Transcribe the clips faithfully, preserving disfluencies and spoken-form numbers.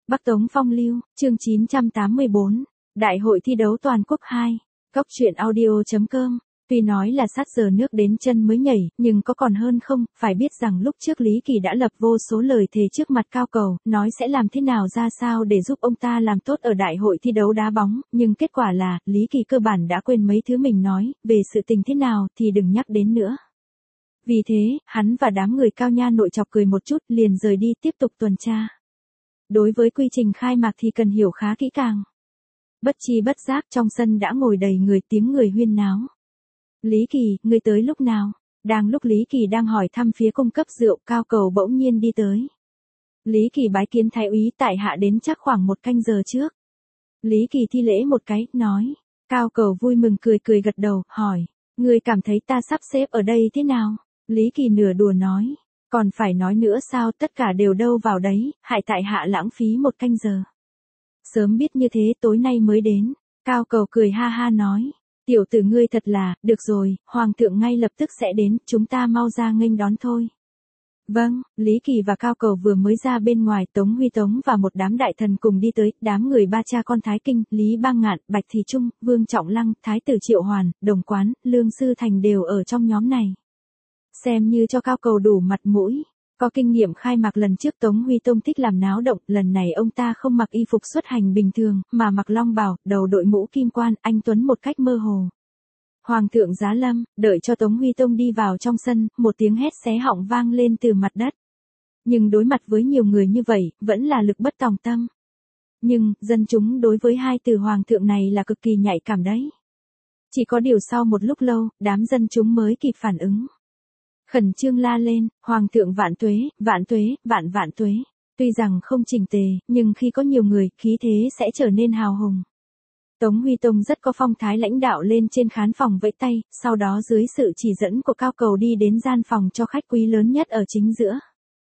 Bắc Tống Phong Lưu, chương chín trăm tám mươi bốn, Đại hội thi đấu toàn quốc hai, Cóc truyện audio chấm com. Tuy nói là sát giờ nước đến chân mới nhảy, nhưng có còn hơn không, phải biết rằng lúc trước Lý Kỳ đã lập vô số lời thề trước mặt Cao Cầu, nói sẽ làm thế nào ra sao để giúp ông ta làm tốt ở đại hội thi đấu đá bóng, nhưng kết quả là, Lý Kỳ cơ bản đã quên mấy thứ mình nói, về sự tình thế nào thì đừng nhắc đến nữa. Vì thế, hắn và đám người Cao Nha nội chọc cười một chút, liền rời đi tiếp tục tuần tra. Đối với quy trình khai mạc thì cần hiểu khá kỹ càng. Bất chi bất giác trong sân đã ngồi đầy người, tiếng người huyên náo. Lý Kỳ, ngươi tới lúc nào? Đang lúc Lý Kỳ đang hỏi thăm phía cung cấp rượu, Cao Cầu bỗng nhiên đi tới. Lý Kỳ bái kiến thái úy, tại hạ đến chắc khoảng một canh giờ trước. Lý Kỳ thi lễ một cái, nói. Cao Cầu vui mừng cười cười gật đầu, hỏi. Ngươi cảm thấy ta sắp xếp ở đây thế nào? Lý Kỳ nửa đùa nói. Còn phải nói nữa sao, tất cả đều đâu vào đấy, hại tại hạ lãng phí một canh giờ. Sớm biết như thế tối nay mới đến. Cao Cầu cười ha ha nói. Tiểu tử ngươi thật là, được rồi, Hoàng thượng ngay lập tức sẽ đến, chúng ta mau ra nghênh đón thôi. Vâng, Lý Kỳ và Cao Cầu vừa mới ra bên ngoài, Tống Huy Tống và một đám đại thần cùng đi tới, đám người ba cha con Thái Kinh, Lý Bang Ngạn, Bạch Thị Trung, Vương Trọng Lăng, Thái tử Triệu Hoàn, Đồng Quán, Lương Sư Thành đều ở trong nhóm này. Xem như cho Cao Cầu đủ mặt mũi. Có kinh nghiệm khai mạc lần trước, Tống Huy Tông thích làm náo động, lần này ông ta không mặc y phục xuất hành bình thường, mà mặc long bào, đầu đội mũ kim quan, anh tuấn một cách mơ hồ. Hoàng thượng giá lâm, đợi cho Tống Huy Tông đi vào trong sân, một tiếng hét xé họng vang lên từ mặt đất. Nhưng đối mặt với nhiều người như vậy, vẫn là lực bất tòng tâm. Nhưng, dân chúng đối với hai từ hoàng thượng này là cực kỳ nhạy cảm đấy. Chỉ có điều sau một lúc lâu, đám dân chúng mới kịp phản ứng. Khẩn trương la lên, Hoàng thượng vạn tuế, vạn tuế, vạn vạn tuế. Tuy rằng không chỉnh tề, nhưng khi có nhiều người, khí thế sẽ trở nên hào hùng. Tống Huy Tông rất có phong thái lãnh đạo lên trên khán phòng vẫy tay, sau đó dưới sự chỉ dẫn của Cao Cầu đi đến gian phòng cho khách quý lớn nhất ở chính giữa.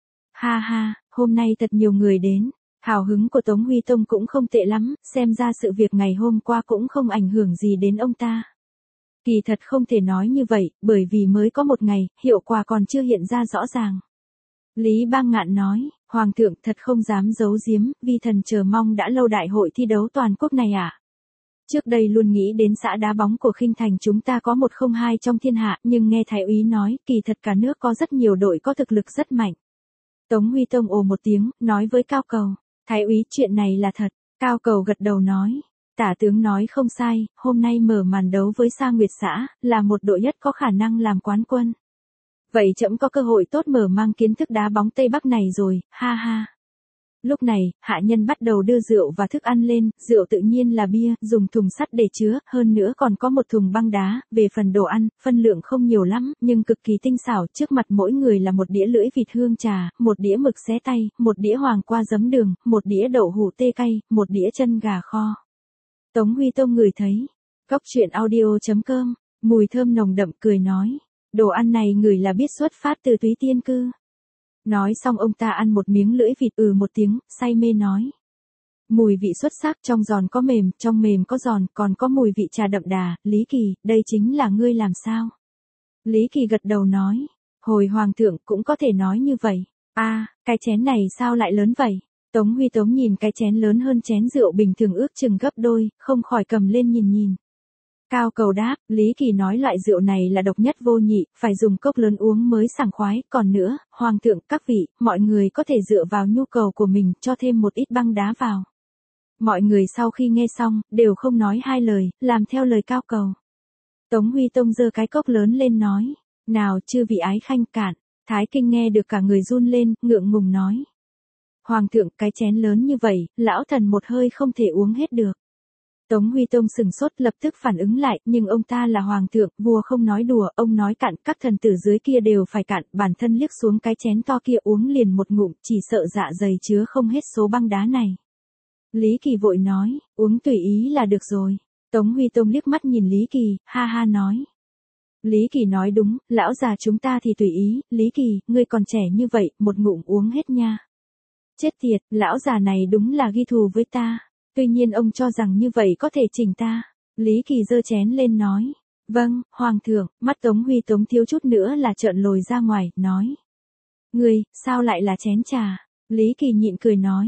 Ha ha, hôm nay thật nhiều người đến. Hào hứng của Tống Huy Tông cũng không tệ lắm, xem ra sự việc ngày hôm qua cũng không ảnh hưởng gì đến ông ta. Kỳ thật không thể nói như vậy, bởi vì mới có một ngày, hiệu quả còn chưa hiện ra rõ ràng. Lý Bang Ngạn nói, Hoàng thượng thật không dám giấu giếm, vi thần chờ mong đã lâu đại hội thi đấu toàn quốc này ạ. À? Trước đây luôn nghĩ đến xã đá bóng của Khinh Thành chúng ta có một không hai trong thiên hạ, nhưng nghe thái úy nói, kỳ thật cả nước có rất nhiều đội có thực lực rất mạnh. Tống Huy Tông ồ một tiếng, nói với Cao Cầu, thái úy chuyện này là thật. Cao Cầu gật đầu nói. Tả tướng nói không sai, hôm nay mở màn đấu với Sa Nguyệt xã, là một đội nhất có khả năng làm quán quân. Vậy trẫm có cơ hội tốt mở mang kiến thức đá bóng Tây Bắc này rồi, ha ha. Lúc này, hạ nhân bắt đầu đưa rượu và thức ăn lên, rượu tự nhiên là bia, dùng thùng sắt để chứa, hơn nữa còn có một thùng băng đá, về phần đồ ăn, phân lượng không nhiều lắm, nhưng cực kỳ tinh xảo, trước mặt mỗi người là một đĩa lưỡi vịt hương trà, một đĩa mực xé tay, một đĩa hoàng qua giấm đường, một đĩa đậu hũ tê cay, một đĩa chân gà kho. Tống Huy Tông ngửi thấy. Cóc truyện audio chấm com, mùi thơm nồng đậm cười nói. Đồ ăn này ngửi là biết xuất phát từ Túy Tiên Cư. Nói xong ông ta ăn một miếng lưỡi vịt ừ một tiếng, say mê nói. Mùi vị xuất sắc, trong giòn có mềm, trong mềm có giòn, còn có mùi vị trà đậm đà. Lý Kỳ, đây chính là ngươi làm sao? Lý Kỳ gật đầu nói. Hồi Hoàng thượng cũng có thể nói như vậy. A, à, cái chén này sao lại lớn vậy? Tống Huy Tống nhìn cái chén lớn hơn chén rượu bình thường ước chừng gấp đôi, không khỏi cầm lên nhìn nhìn. Cao Cầu đáp, Lý Kỳ nói loại rượu này là độc nhất vô nhị, phải dùng cốc lớn uống mới sảng khoái, còn nữa, Hoàng thượng, các vị, mọi người có thể dựa vào nhu cầu của mình, cho thêm một ít băng đá vào. Mọi người sau khi nghe xong, đều không nói hai lời, làm theo lời Cao Cầu. Tống Huy Tông giơ cái cốc lớn lên nói, nào chư vị ái khanh cạn. Thái Kinh nghe được cả người run lên, ngượng ngùng nói. Hoàng thượng, cái chén lớn như vậy, lão thần một hơi không thể uống hết được. Tống Huy Tông sừng sốt lập tức phản ứng lại, nhưng ông ta là hoàng thượng, vua không nói đùa, ông nói cạn, các thần tử dưới kia đều phải cạn, bản thân liếc xuống cái chén to kia uống liền một ngụm, chỉ sợ dạ dày chứa không hết số băng đá này. Lý Kỳ vội nói, uống tùy ý là được rồi. Tống Huy Tông liếc mắt nhìn Lý Kỳ, ha ha nói. Lý Kỳ nói đúng, lão già chúng ta thì tùy ý, Lý Kỳ, ngươi còn trẻ như vậy, một ngụm uống hết nha. Chết tiệt, lão già này đúng là ghi thù với ta. Tuy nhiên ông cho rằng như vậy có thể chỉnh ta. Lý Kỳ giơ chén lên nói. Vâng, Hoàng thượng, mắt Tống Huy Tống thiếu chút nữa là trợn lồi ra ngoài, nói. Ngươi, sao lại là chén trà? Lý Kỳ nhịn cười nói.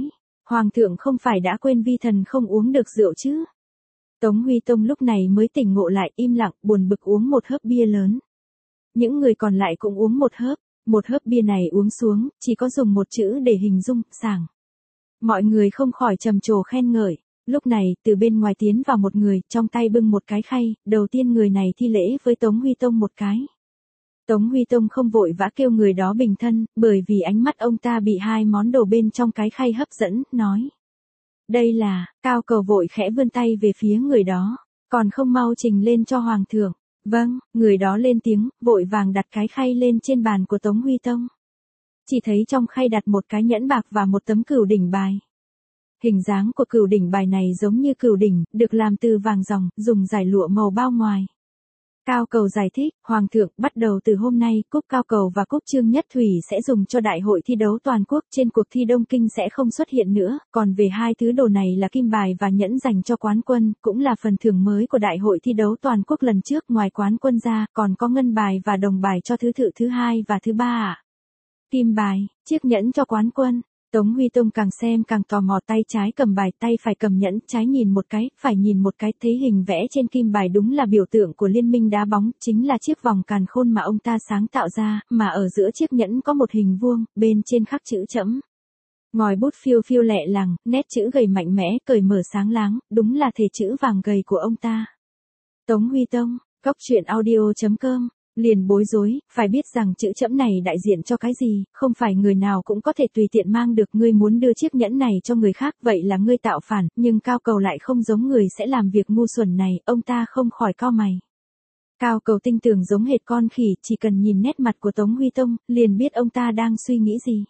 Hoàng thượng không phải đã quên vi thần không uống được rượu chứ? Tống Huy Tông lúc này mới tỉnh ngộ lại, im lặng, buồn bực uống một hớp bia lớn. Những người còn lại cũng uống một hớp, một hớp bia này uống xuống, chỉ có dùng một chữ để hình dung, sảng. Mọi người không khỏi trầm trồ khen ngợi. Lúc này, từ bên ngoài tiến vào một người, trong tay bưng một cái khay, đầu tiên người này thi lễ với Tống Huy Tông một cái. Tống Huy Tông không vội vã kêu người đó bình thân, bởi vì ánh mắt ông ta bị hai món đồ bên trong cái khay hấp dẫn, nói. Đây là, Cao Cầu vội khẽ vươn tay về phía người đó, còn không mau trình lên cho Hoàng thượng. Vâng, người đó lên tiếng, vội vàng đặt cái khay lên trên bàn của Tống Huy Tông. Chỉ thấy trong khay đặt một cái nhẫn bạc và một tấm cửu đỉnh bài. Hình dáng của cửu đỉnh bài này giống như cửu đỉnh, được làm từ vàng ròng, dùng dải lụa màu bao ngoài. Cao Cầu giải thích, Hoàng thượng, bắt đầu từ hôm nay, cúp Cao Cầu và cúp Trương Nhất Thủy sẽ dùng cho đại hội thi đấu toàn quốc, trên cuộc thi Đông Kinh sẽ không xuất hiện nữa, còn về hai thứ đồ này là kim bài và nhẫn dành cho quán quân, cũng là phần thưởng mới của đại hội thi đấu toàn quốc lần trước, ngoài quán quân ra, còn có ngân bài và đồng bài cho thứ tự thứ hai và thứ ba ạ. Kim bài, chiếc nhẫn cho quán quân. Tống Huy Tông càng xem càng tò mò, tay trái cầm bài, tay phải cầm nhẫn, trái nhìn một cái, phải nhìn một cái, thấy hình vẽ trên kim bài đúng là biểu tượng của liên minh đá bóng, chính là chiếc vòng càn khôn mà ông ta sáng tạo ra, mà ở giữa chiếc nhẫn có một hình vuông, bên trên khắc chữ trẫm. Ngòi bút phiêu phiêu lẹ làng, nét chữ gầy mạnh mẽ, cởi mở sáng láng, đúng là thể chữ vàng gầy của ông ta. Tống Huy Tông, Cóc Truyện Audio chấm com liền bối rối, phải biết rằng chữ trẫm này đại diện cho cái gì, không phải người nào cũng có thể tùy tiện mang được, ngươi muốn đưa chiếc nhẫn này cho người khác, vậy là ngươi tạo phản, nhưng Cao Cầu lại không giống người sẽ làm việc ngu xuẩn này, ông ta không khỏi cau mày. Cao Cầu tinh tường giống hệt con khỉ, chỉ cần nhìn nét mặt của Tống Huy Tông, liền biết ông ta đang suy nghĩ gì.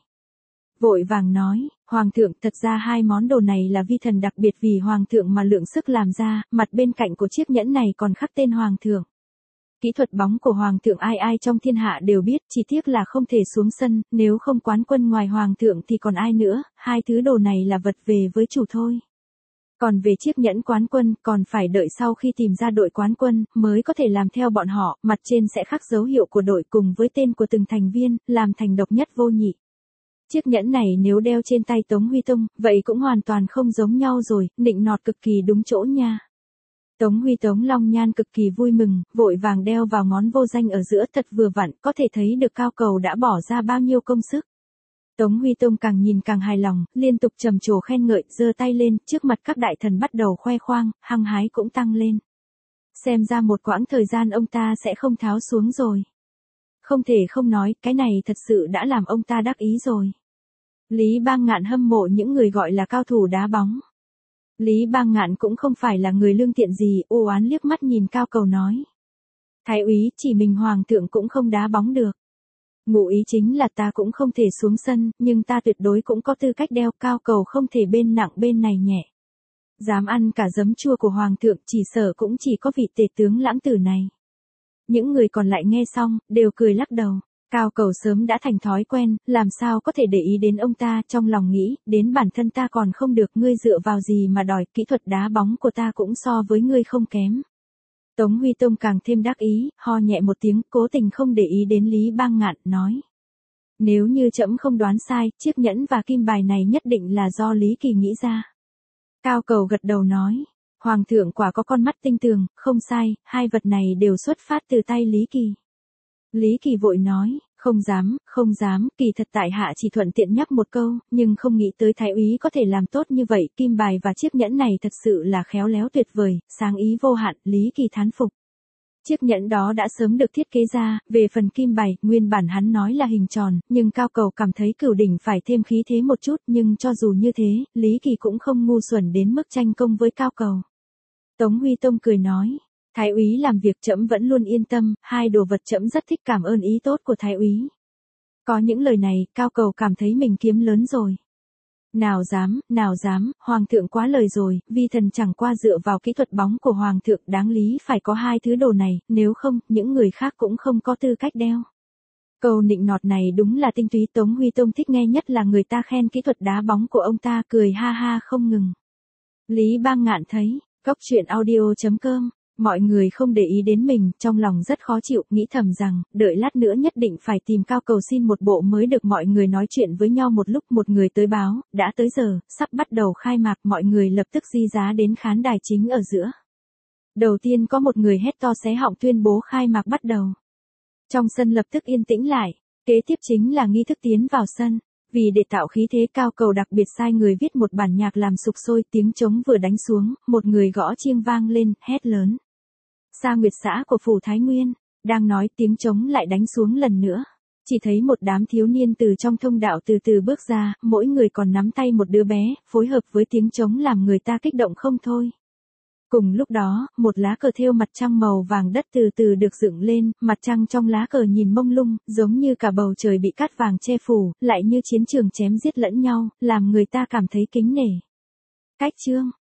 Vội vàng nói, Hoàng thượng, thật ra hai món đồ này là vi thần đặc biệt vì Hoàng thượng mà lượng sức làm ra, mặt bên cạnh của chiếc nhẫn này còn khắc tên Hoàng thượng. Kỹ thuật bóng của Hoàng thượng ai ai trong thiên hạ đều biết, chỉ tiếc là không thể xuống sân, nếu không quán quân ngoài Hoàng thượng thì còn ai nữa, hai thứ đồ này là vật về với chủ thôi. Còn về chiếc nhẫn quán quân, còn phải đợi sau khi tìm ra đội quán quân, mới có thể làm theo bọn họ, mặt trên sẽ khắc dấu hiệu của đội cùng với tên của từng thành viên, làm thành độc nhất vô nhị. Chiếc nhẫn này nếu đeo trên tay Tống Huy Tông, vậy cũng hoàn toàn không giống nhau rồi, nịnh nọt cực kỳ đúng chỗ nha. Tống Huy Tống Long Nhan cực kỳ vui mừng, vội vàng đeo vào ngón vô danh ở giữa thật vừa vặn, có thể thấy được Cao Cầu đã bỏ ra bao nhiêu công sức. Tống Huy Tông càng nhìn càng hài lòng, liên tục trầm trồ khen ngợi, giơ tay lên, trước mặt các đại thần bắt đầu khoe khoang, hăng hái cũng tăng lên. Xem ra một quãng thời gian ông ta sẽ không tháo xuống rồi. Không thể không nói, cái này thật sự đã làm ông ta đắc ý rồi. Lý Bang Ngạn hâm mộ những người gọi là cao thủ đá bóng. Lý Bang Ngạn cũng không phải là người lương thiện gì, u oán liếc mắt nhìn Cao Cầu nói. Thái úy, chỉ mình Hoàng thượng cũng không đá bóng được. Ngụ ý chính là ta cũng không thể xuống sân, nhưng ta tuyệt đối cũng có tư cách đeo. Cao Cầu không thể bên nặng bên này nhẹ. Dám ăn cả giấm chua của Hoàng thượng, chỉ sợ cũng chỉ có vị tể tướng Lãng Tử này. Những người còn lại nghe xong, đều cười lắc đầu. Cao Cầu sớm đã thành thói quen, làm sao có thể để ý đến ông ta, trong lòng nghĩ, đến bản thân ta còn không được, ngươi dựa vào gì mà đòi, kỹ thuật đá bóng của ta cũng so với ngươi không kém. Tống Huy Tông càng thêm đắc ý, ho nhẹ một tiếng, cố tình không để ý đến Lý Bang Ngạn, nói. Nếu như trẫm không đoán sai, chiếc nhẫn và kim bài này nhất định là do Lý Kỳ nghĩ ra. Cao Cầu gật đầu nói. Hoàng thượng quả có con mắt tinh tường, không sai, hai vật này đều xuất phát từ tay Lý Kỳ. Lý Kỳ vội nói, không dám, không dám, kỳ thật tại hạ chỉ thuận tiện nhắc một câu, nhưng không nghĩ tới thái úy có thể làm tốt như vậy, kim bài và chiếc nhẫn này thật sự là khéo léo tuyệt vời, sáng ý vô hạn, Lý Kỳ thán phục. Chiếc nhẫn đó đã sớm được thiết kế ra, về phần kim bài, nguyên bản hắn nói là hình tròn, nhưng Cao Cầu cảm thấy cửu đỉnh phải thêm khí thế một chút, nhưng cho dù như thế, Lý Kỳ cũng không ngu xuẩn đến mức tranh công với Cao Cầu. Tống Huy Tông cười nói. Thái úy làm việc trẫm vẫn luôn yên tâm, hai đồ vật trẫm rất thích, cảm ơn ý tốt của thái úy. Có những lời này, Cao Cầu cảm thấy mình kiếm lớn rồi. Nào dám, nào dám, Hoàng thượng quá lời rồi, vi thần chẳng qua dựa vào kỹ thuật bóng của Hoàng thượng, đáng lý phải có hai thứ đồ này, nếu không, những người khác cũng không có tư cách đeo. Câu nịnh nọt này đúng là tinh túy. Tống Huy Tông thích nghe nhất là người ta khen kỹ thuật đá bóng của ông ta, cười ha ha không ngừng. Lý Bang Ngạn thấy, Cóc Truyện Audio chấm com Mọi người không để ý đến mình, trong lòng rất khó chịu, nghĩ thầm rằng, đợi lát nữa nhất định phải tìm Cao cầu xin một bộ mới được. Mọi người nói chuyện với nhau một lúc, một người tới báo, đã tới giờ, sắp bắt đầu khai mạc. Mọi người lập tức di giá đến khán đài chính ở giữa. Đầu tiên có một người hét to xé họng tuyên bố khai mạc bắt đầu. Trong sân lập tức yên tĩnh lại, kế tiếp chính là nghi thức tiến vào sân. Vì để tạo khí thế, Cao cầu đặc biệt sai người viết một bản nhạc làm sục sôi, tiếng trống vừa đánh xuống, một người gõ chiêng vang lên, hét lớn. Sa Nguyệt xã của phủ Thái Nguyên, đang nói tiếng trống lại đánh xuống lần nữa. Chỉ thấy một đám thiếu niên từ trong thông đạo từ từ bước ra, mỗi người còn nắm tay một đứa bé, phối hợp với tiếng trống làm người ta kích động không thôi. Cùng lúc đó, một lá cờ thêu mặt trăng màu vàng đất từ từ được dựng lên, mặt trăng trong lá cờ nhìn mông lung, giống như cả bầu trời bị cát vàng che phủ, lại như chiến trường chém giết lẫn nhau, làm người ta cảm thấy kính nể. Cách chương